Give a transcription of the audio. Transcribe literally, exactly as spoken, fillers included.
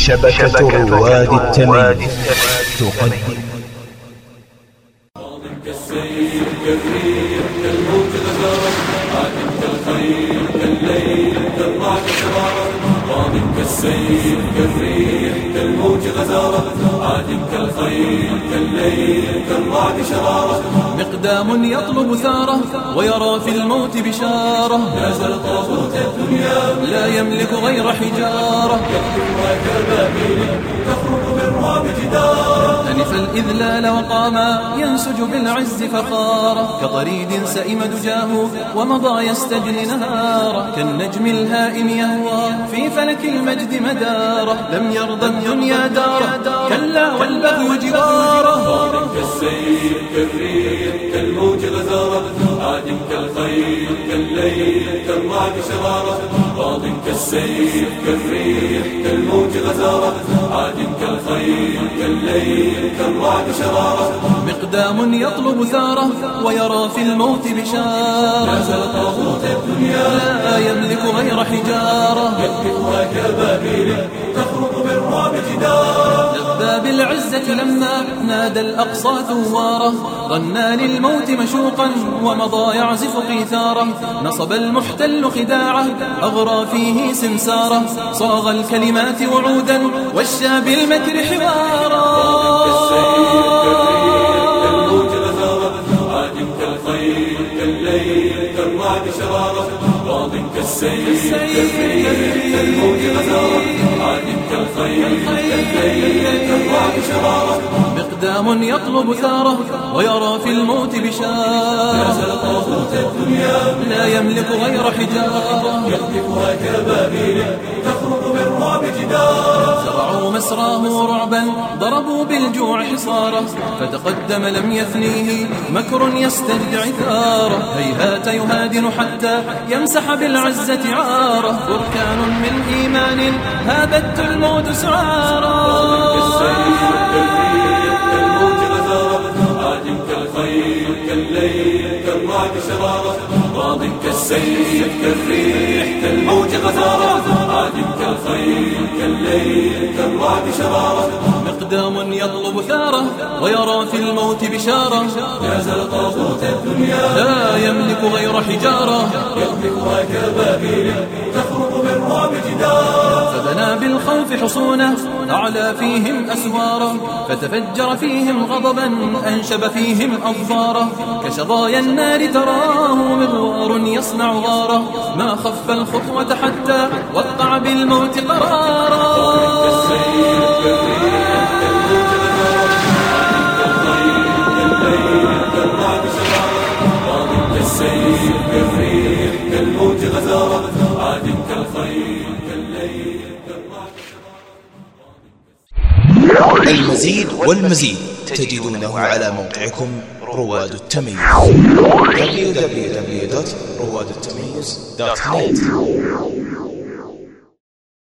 شبكة رواد التمييز تقدم كالسيف كالريح كالموج غزارة عادٍ كالخيل كالليل كالرعد شرارة ماضٍ كالسيف كالريح كالموج غزارة عادٍ كالخيل كالليل كالرعد شرارة مقدام يطلب ثاره ويرى في الموت بشارة نازل طاغوت الدنيا لا يملك غير حجارة يقتلها كالبابيل تخرق بالرعب جدارا أنف الإذلال وقاما ينسج بالعز فخارا كطريد سئم دجاه ومضى يستجني نهارا كالنجم الهائم يهوى في فلك المجد مدارا لم يرضى الدنيا دارا كلا والبغي جوارا كالسيف كالريح كالموج غزارة عاد كالخيل كالليل كالرعد شرارة ماض كالسيف كالريح كالموج غزارة عاد كالخيل كالليل كالرعد شرارة مقدام يطلب ثاره ويرى في الموت بشارة نازل طاغوت الدنيا لا يملك غير حجارة يقذفها كالبابيل تخرق بالرعب جدارا لبى بالعزة لما نادى الأقصى ثواره غنى للموت مشوقا ومضى يعزف قيثاره نصب المحتل خداعه أغرى فيه سمساره صاغ الكلمات وعودا والشى بالمكر حوارا كالرعد شرارة ماض كالسيف كالريح كالموج غزارة عاد كالخيل كالليل كالرعد شرارة مقدام يطلب ثاره ويرى في الموت بشارة نازل طاغوت الدنيا لا يملك غير حجارة يقذفها كالبابيل تخرق بالرعب جدارا زرعوا مسراه رعبا ضربوا بالجوع حصارا فتقدم لم يثنيه مكر يستجدع ثاره هيهات يهادن حتى يمسح بالعزة عاره بركان من إيمان هابت الموت سعارا كالرعد شرارة ماض كالسيف كالريح كالموج غزارة عاد كالخيل كالليل كالرعد شرارة مقدام يطلب ثاره ويرى في الموت بشارة نازل طاغوت الدنيا لا يملك غير حجارة يقذفها كالبابيل تخرق بالرعب جدارا فبنى بالخوف حصونه أعلى فيهم أسوارا فتفجر فيهم غضبا أنشب فيهم أظفارا كشظايا النار تراه مغوار يصنع غارا ما خف الخطوة حتى وقع بالموت قرارا كالسيف كالريح كالموج غزارة عاد كالخيل كالليل المزيد والمزيد تجدونه على موقعكم رواد التمييز دبليو دبليو دبليو دوت رواد التمييز دوت نت.